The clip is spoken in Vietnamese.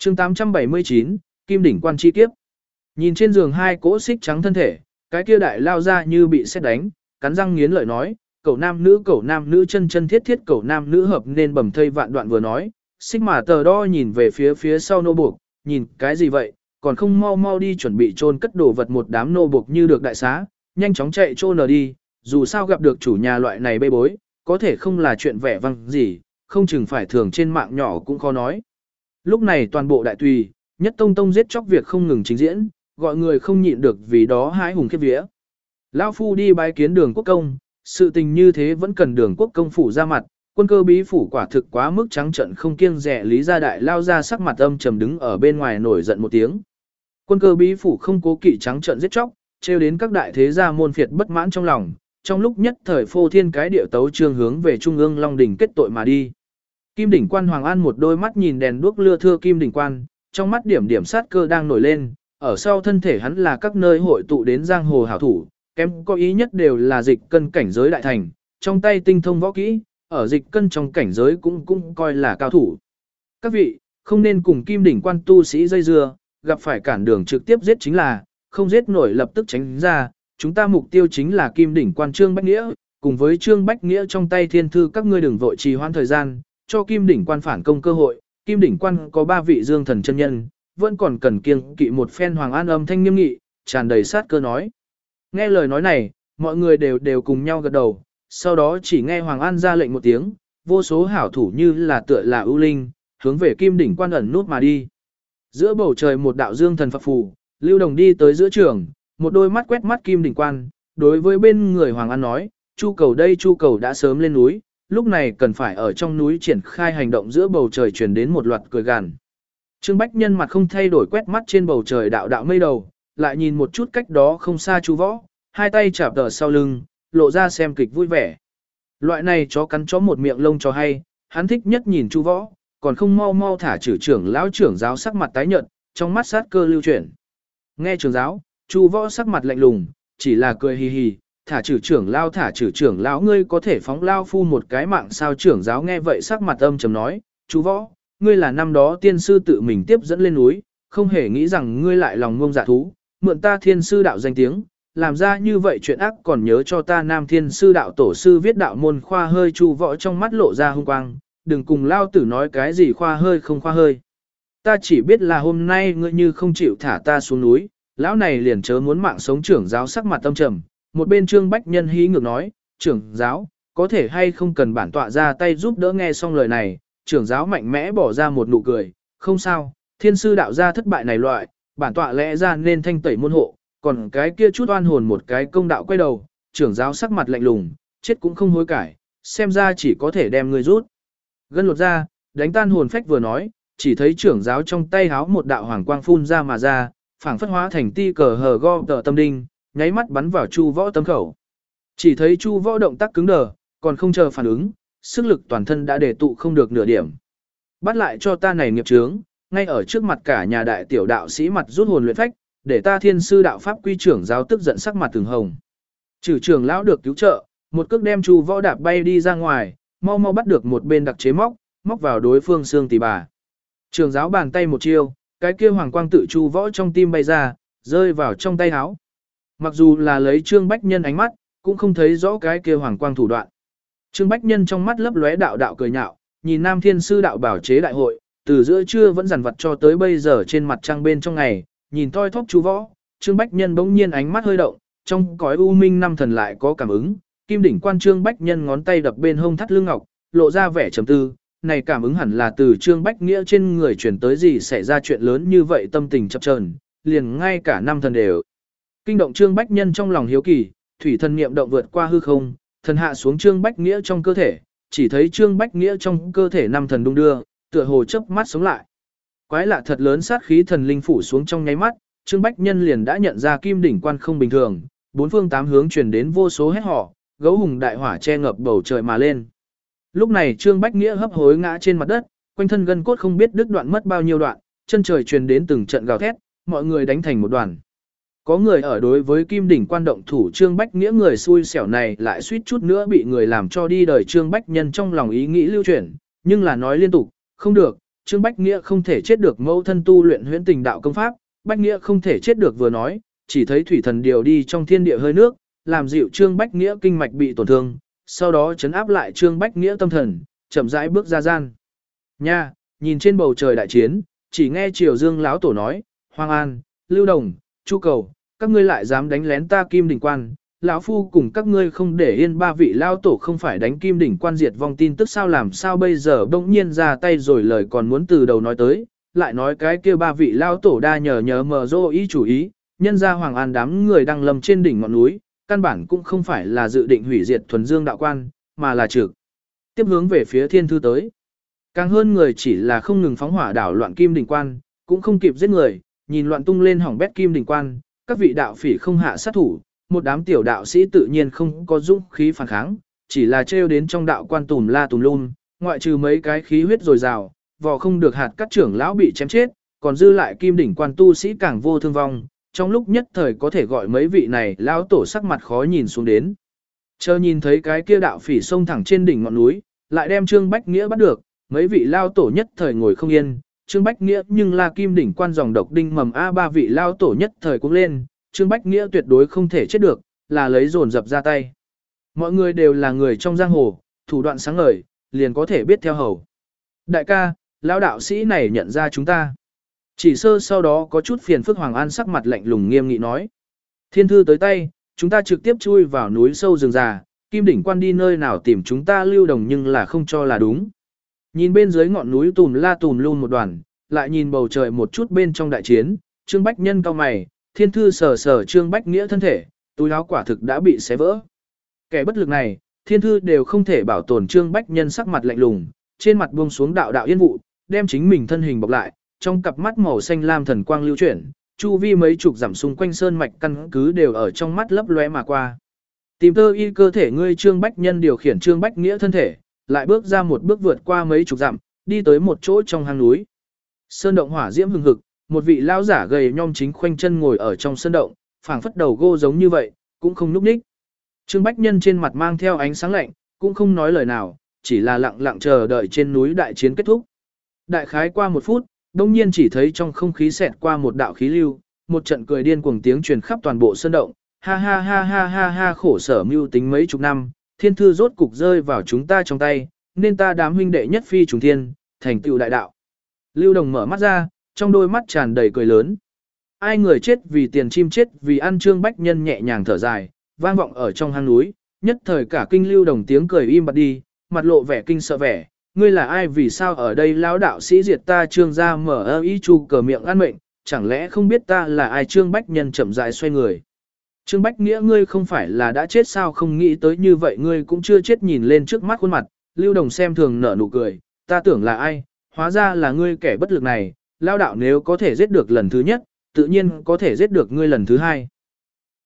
chương 879, Kim đỉnh quan chi kiếp. Nhìn trên giường hai cỗ xích trắng thân thể, cái kia đại lao ra như bị sét đánh, cắn răng nghiến lợi nói, cậu nam nữ chân chân thiết thiết cậu nam nữ hợp nên bầm thây vạn đoạn vừa nói, xích mà tờ đo nhìn về phía sau nô buộc, nhìn cái gì vậy, còn không mau mau đi chuẩn bị chôn cất đồ vật một đám nô buộc như được đại xá, nhanh chóng chạy chôn ở đi, dù sao gặp được chủ nhà loại này bê bối, có thể không là chuyện vẻ vang gì, không chừng phải thường trên mạng nhỏ cũng khó nói. Lúc này toàn bộ đại tùy, nhất tông tông giết chóc việc không ngừng trình diễn, gọi người không nhịn được vì đó hãi hùng khiếp vía. Lão phu đi bái kiến Đường Quốc công, sự tình như thế vẫn cần Đường Quốc công phủ ra mặt, quân cơ bí phủ quả thực quá mức trắng trợn không kiêng dè Lý Gia Đại lao ra sắc mặt âm trầm đứng ở bên ngoài nổi giận một tiếng. Quân cơ bí phủ không cố kỵ trắng trợn giết chóc, trêu đến các đại thế gia môn phiệt bất mãn trong lòng, trong lúc nhất thời phô thiên cái điệu tấu trương hướng về trung ương Long đỉnh kết tội mà đi. Kim đỉnh quan Hoàng An một đôi mắt nhìn đèn đuốc lưa thưa kim đỉnh quan, trong mắt điểm điểm sát cơ đang nổi lên, ở sau thân thể hắn là các nơi hội tụ đến giang hồ hảo thủ, kém có ý nhất đều là dịch cân cảnh giới đại thành, trong tay tinh thông võ kỹ, ở dịch cân trong cảnh giới cũng coi là cao thủ. Các vị, không nên cùng kim đỉnh quan tu sĩ dây dưa, gặp phải cản đường trực tiếp giết chính là, không giết nổi lập tức tránh ra, chúng ta mục tiêu chính là kim đỉnh quan Trương Bách Nghĩa, cùng với Trương Bách Nghĩa trong tay thiên thư các ngươi đừng vội trì hoãn thời gian, cho kim đỉnh quan phản công cơ hội, kim đỉnh quan có 3 vị dương thần chân nhân, vẫn còn cần kiêng kỵ một phen. Hoàng An âm thanh nghiêm nghị, tràn đầy sát cơ nói. Nghe lời nói này, mọi người đều cùng nhau gật đầu, sau đó chỉ nghe Hoàng An ra lệnh một tiếng, vô số hảo thủ như là tựa là ưu linh, hướng về kim đỉnh quan ẩn nút mà đi. Giữa bầu trời một đạo dương thần phập phù, Lưu Đồng đi tới giữa trường, một đôi mắt quét mắt kim đỉnh quan, đối với bên người Hoàng An nói, Chu cầu đã sớm lên núi, lúc này cần phải ở trong núi triển khai hành động. Giữa bầu trời truyền đến một loạt cười gằn. Trương Bách Nhân mặt không thay đổi quét mắt trên bầu trời đạo đạo mây đầu, lại nhìn một chút cách đó không xa Chu Võ, hai tay chạm ở sau lưng, lộ ra xem kịch vui vẻ. Loại này chó cắn chó một miệng lông cho hay, hắn thích nhất nhìn Chu Võ, còn không mau mau thả trưởng lão trưởng giáo sắc mặt tái nhợt, trong mắt sát cơ lưu chuyển. Nghe trưởng giáo, Chu Võ sắc mặt lạnh lùng, chỉ là cười hì hì, thả trưởng lão ngươi có thể phóng lao phu một cái mạng sao? Trưởng giáo nghe vậy sắc mặt âm trầm nói, Chu Võ, ngươi là năm đó tiên sư tự mình tiếp dẫn lên núi, không hề nghĩ rằng ngươi lại lòng ngông dạ thú, mượn ta thiên sư đạo danh tiếng, làm ra như vậy chuyện ác còn nhớ cho ta nam thiên sư đạo tổ sư viết đạo môn khoa hơi. Chu Võ trong mắt lộ ra hung quang, đừng cùng lao tử nói cái gì khoa hơi không khoa hơi. Ta chỉ biết là hôm nay ngươi như không chịu thả ta xuống núi, lão này liền chớ muốn mạng sống. Trưởng giáo sắc mặt tâm trầm, một bên Trương Bách Nhân hí ngược nói, trưởng giáo, có thể hay không cần bản tọa ra tay giúp đỡ? Nghe xong lời này, trưởng giáo mạnh mẽ bỏ ra một nụ cười, không sao, thiên sư đạo gia thất bại này loại, bản tọa lẽ ra nên thanh tẩy môn hộ, còn cái kia chút oan hồn một cái công đạo quay đầu. Trưởng giáo sắc mặt lạnh lùng, chết cũng không hối cải, xem ra chỉ có thể đem ngươi rút gân lột ra, đánh tan hồn phách. Vừa nói, chỉ thấy trưởng giáo trong tay háo một đạo hoàng quang phun ra mà ra, phảng phất hóa thành ti cờ hờ go tờ tâm đinh, nháy mắt bắn vào Chu Võ tâm khẩu. Chỉ thấy Chu Võ động tác cứng đờ, còn không chờ phản ứng, sức lực toàn thân đã để tụ không được nửa điểm. Bắt lại cho ta này nghiệp chướng, ngay ở trước mặt cả nhà đại tiểu đạo sĩ mặt rút hồn luyện phách, để ta thiên sư đạo pháp quy. Trưởng giáo tức giận sắc mặt từng hồng. Trừ trưởng lão được cứu trợ, một cước đem Chu Võ đạp bay đi ra ngoài, mau mau bắt được một bên đặc chế móc vào đối phương xương tỳ bà. Trưởng giáo bàn tay một chiêu, cái kia hoàng quang tự Chu Võ trong tim bay ra, rơi vào trong tay áo. Mặc dù là lấy Trương Bách Nhân ánh mắt, cũng không thấy rõ cái kia hoàng quang thủ đoạn. Trương Bách Nhân trong mắt lấp lóe đạo đạo cười nhạo, nhìn Nam Thiên Sư đạo bảo chế đại hội, từ giữa trưa vẫn dằn vặt cho tới bây giờ trên mặt trăng bên trong ngày, nhìn thoi thóp Chu Võ, Trương Bách Nhân bỗng nhiên ánh mắt hơi động, trong cõi u minh năm thần lại có cảm ứng, kim đỉnh quan Trương Bách Nhân ngón tay đập bên hông thắt lưng ngọc, lộ ra vẻ trầm tư, này cảm ứng hẳn là từ Trương Bách Nghĩa trên người truyền tới gì xảy ra chuyện lớn như vậy, tâm tình chập chờn, liền ngay cả năm thần đều kinh động. Trương Bách Nhân trong lòng hiếu kỳ, thủy thần niệm động vượt qua hư không, thần hạ xuống Trương Bách Nghĩa trong cơ thể, chỉ thấy Trương Bách Nghĩa trong cơ thể năm thần đung đưa, tựa hồ chớp mắt sống lại. Quái lạ thật lớn sát khí thần linh phủ xuống trong nháy mắt, Trương Bách Nhân liền đã nhận ra kim đỉnh quan không bình thường, bốn phương tám hướng truyền đến vô số hét họ, gấu hùng đại hỏa che ngập bầu trời mà lên. Lúc này Trương Bách Nghĩa hấp hối ngã trên mặt đất, quanh thân gân cốt không biết đứt đoạn mất bao nhiêu đoạn, chân trời truyền đến từng trận gào thét, mọi người đánh thành một đoàn. Có người ở đối với kim đỉnh quan động thủ, Trương Bách Nghĩa người xui xẻo này lại suýt chút nữa bị người làm cho đi đời. Trương Bách Nhân trong lòng ý nghĩ lưu chuyển, nhưng là nói liên tục, không được, Trương Bách Nghĩa không thể chết được mẫu thân tu luyện huyễn tình đạo công pháp, Bách Nghĩa không thể chết được vừa nói, chỉ thấy thủy thần điều đi trong thiên địa hơi nước, làm dịu Trương Bách Nghĩa kinh mạch bị tổn thương, sau đó chấn áp lại Trương Bách Nghĩa tâm thần, chậm rãi bước ra gian. Nha, nhìn trên bầu trời đại chiến, chỉ nghe Triều Dương lão tổ nói, Hoàng An, Lưu Đồng, Chu Cầu, các ngươi lại dám đánh lén ta Kim Đỉnh Quan, lão phu cùng các ngươi không để yên ba vị lao tổ không phải đánh Kim Đỉnh Quan diệt vong tin tức sao làm sao bây giờ bỗng nhiên ra tay rồi lời còn muốn từ đầu nói tới, lại nói cái kia ba vị lao tổ đa nhờ mờ dô ý chủ ý, nhân ra Hoàng An đám người đang lầm trên đỉnh ngọn núi, căn bản cũng không phải là dự định hủy diệt thuần dương đạo quan, mà là trực tiếp hướng về phía thiên thư tới. Càng hơn người chỉ là không ngừng phóng hỏa đảo loạn Kim Đỉnh Quan, cũng không kịp giết người, nhìn loạn tung lên hỏng bét Kim Đỉnh Quan, các vị đạo phỉ không hạ sát thủ, một đám tiểu đạo sĩ tự nhiên không có dũng khí phản kháng, chỉ là trêu đến trong đạo quan tùm la tùm lum, ngoại trừ mấy cái khí huyết dồi dào, vò không được hạt các trưởng lão bị chém chết, còn dư lại Kim Đỉnh Quan tu sĩ càng vô thương vong, trong lúc nhất thời có thể gọi mấy vị này lão tổ sắc mặt khó nhìn xuống đến. Chờ nhìn thấy cái kia đạo phỉ xông thẳng trên đỉnh ngọn núi, lại đem Trương Bách Nghĩa bắt được, mấy vị lao tổ nhất thời ngồi không yên, Trương Bách Nghĩa nhưng là Kim Đỉnh Quan dòng độc đinh mầm A ba vị lao tổ nhất thời cũng lên, Trương Bách Nghĩa tuyệt đối không thể chết được, là lấy dồn dập ra tay. Mọi người đều là người trong giang hồ, thủ đoạn sáng ngời, liền có thể biết theo hầu. Đại ca, lão đạo sĩ này nhận ra chúng ta. Chỉ sơ sau đó có chút phiền phức Hoàng An sắc mặt lạnh lùng nghiêm nghị nói. Thiên thư tới tay, chúng ta trực tiếp chui vào núi sâu rừng già, Kim Đỉnh Quan đi nơi nào tìm chúng ta Lưu Đồng nhưng là không cho là đúng. Nhìn bên dưới ngọn núi tùm la tùm luôn một đoàn, lại nhìn bầu trời một chút bên trong đại chiến, Trương Bách Nhân cao mày, thiên thư sờ Trương Bách Nghĩa thân thể, túi áo quả thực đã bị xé vỡ. Kẻ bất lực này, thiên thư đều không thể bảo tồn Trương Bách Nhân sắc mặt lạnh lùng, trên mặt buông xuống đạo đạo yên vụ, đem chính mình thân hình bọc lại, trong cặp mắt màu xanh lam thần quang lưu chuyển, chu vi mấy chục dặm xung quanh sơn mạch căn cứ đều ở trong mắt lấp lóe mà qua. Tìm tơ y cơ thể ngươi Trương Bách Nhân điều khiển Trương Bách Nghĩa thân thể, lại bước ra một bước vượt qua mấy chục dặm, đi tới một chỗ trong hang núi. Sơn động hỏa diễm hừng hực, một vị lão giả gầy nhom chính khoanh chân ngồi ở trong sơn động, phảng phất đầu gô giống như vậy, cũng không nhúc nhích. Trương Bách Nhân trên mặt mang theo ánh sáng lạnh, cũng không nói lời nào, chỉ là lặng lặng chờ đợi trên núi đại chiến kết thúc. Đại khái qua một phút, đông nhiên chỉ thấy trong không khí xẹt qua một đạo khí lưu, một trận cười điên cuồng tiếng truyền khắp toàn bộ sơn động, ha ha ha ha ha ha khổ sở mưu tính mấy chục năm, thiên thư rốt cục rơi vào chúng ta trong tay, nên ta đám huynh đệ nhất phi trùng thiên, thành tựu đại đạo. Lưu Đồng mở mắt ra, trong đôi mắt tràn đầy cười lớn. Ai người chết vì tiền chim chết vì ăn Trương Bách Nhân nhẹ nhàng thở dài, vang vọng ở trong hang núi, nhất thời cả kinh Lưu Đồng tiếng cười im bặt đi, mặt lộ vẻ kinh sợ vẻ, ngươi là ai vì sao ở đây lão đạo sĩ diệt ta Trương gia mở ơ y chu cờ miệng ăn mệnh, chẳng lẽ không biết ta là ai Trương Bách Nhân chậm rãi xoay người. Trương Bách Nghĩa ngươi không phải là đã chết sao không nghĩ tới như vậy ngươi cũng chưa chết nhìn lên trước mắt khuôn mặt, Lưu Đồng xem thường nở nụ cười, ta tưởng là ai, hóa ra là ngươi kẻ bất lực này, lao đạo nếu có thể giết được lần thứ nhất, tự nhiên có thể giết được ngươi lần thứ hai.